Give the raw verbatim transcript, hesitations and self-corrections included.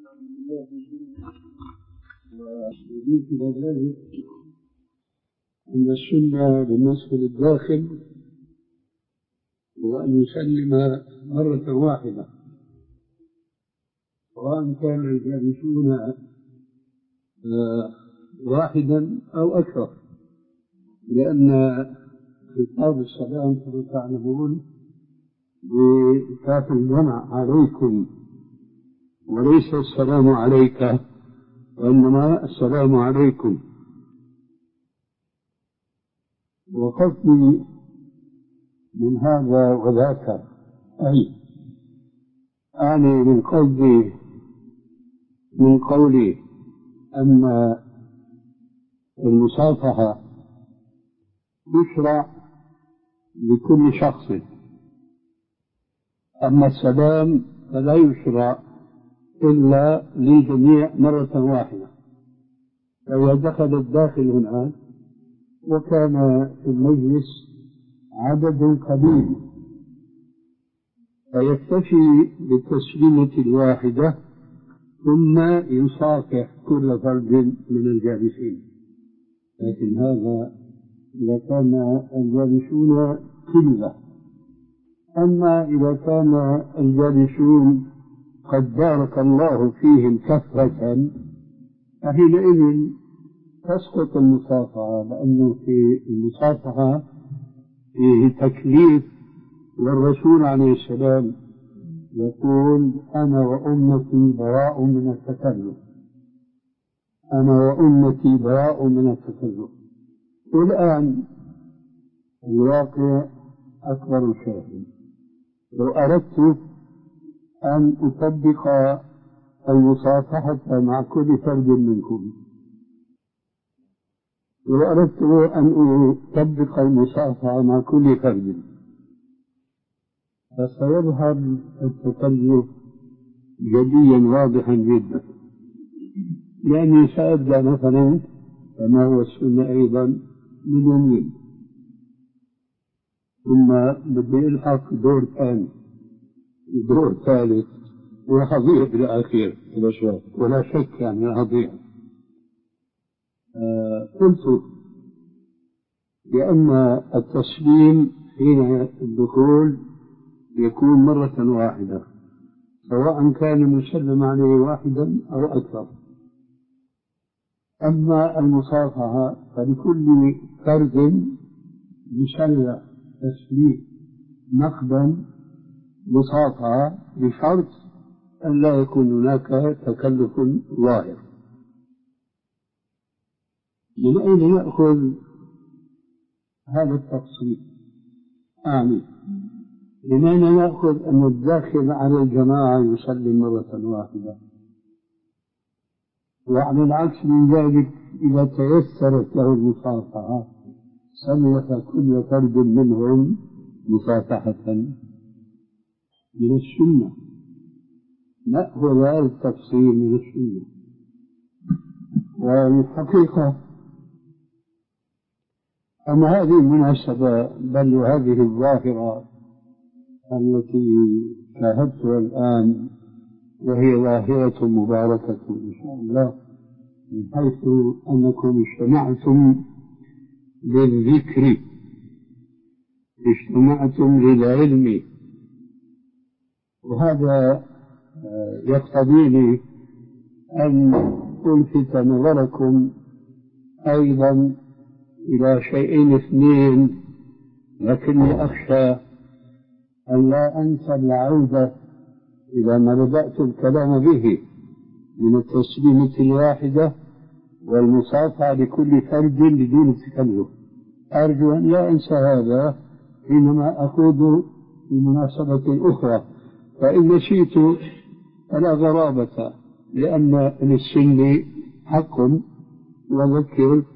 ويضيف إلى ذلك أن السنة بالنسبة للداخل هو أن يسلم مرة واحدة، سواء كان الجالسون واحدا أو أكثر، لأن خطاب السلام كما تعلمون بكاف الجمع عليكم، وليس السلام عليك، وإنما السلام عليكم. وقصدي من هذا وذاك، أي أعني من قصدي من قولي أن المصافحة تشرع لكل شخص، أما السلام فلا يشرع إلا للجميع مرة واحدة. فإذا دخل الداخل هناك وكان في المجلس عدد قليل فيكتفي بالتسليمة الواحدة ثم يصافح كل فرد من الجالسين، لكن هذا إذا كان الجالسون كلة. أما إذا كان الجالسون قد بارك الله فيهم كثرة فحينئذ تسقط المصافحة، لأنه في المصافحة فيه تكليف، والرسول عليه السلام يقول أنا وأمتي براء من التكلف، أنا وأمتي براء من التكلف. والآن الواقع أكبر شاهد. لو أردت أن أطبق المصافحة مع كل فرد منكم، لو أردت أن أطبق المصافحة مع كل فرد فسيظهر التكلف جليا واضحا جدا، لأني سأبدأ مثلا كما هو السنة أيضا من يمين، ثم بدي ألحق دور ثاني ودور ثالث وهضيع بالأخير ولا شك يعني هضيع. آه قلت لأن التسليم حين الدخول يكون مرة واحدة، سواء كان مسلم عليه واحدا أو أكثر. أما المصافحة فلكل فرد يشرع تسليم نقدا مصافحة بشرط أن لا يكون هناك تكلف ظاهر. من أين نأخذ هذا التفصيل؟ أعني من أين نأخذ أن الداخل على الجماعة يسلم مرة واحدة، وعلى العكس من ذلك إذا تيسرت له المصافحة سلف كل فرد منهم مصافحة؟ من السنة، نأخذ هذا التفصيل من السنة. والحقيقة أن هذه المناسبة بل وهذه الظاهرة التي شاهدتها الآن وهي ظاهرة مباركة إن شاء الله، من حيث أنكم اجتمعتم للذكر، اجتمعتم للعلم، وهذا يقتضيني أن ألفت نظركم أيضا إلى شيئين اثنين، لكني أخشى أن لا أنسى العودة إلى ما بدأت الكلام به من التسليمة الواحدة والمصافحة لكل فرد بدون تكلف. أرجو أن لا أنسى هذا حينما أخوض في مناسبة أخرى، فإن نسيت فلا غرابة، لأن للسن حق وذكر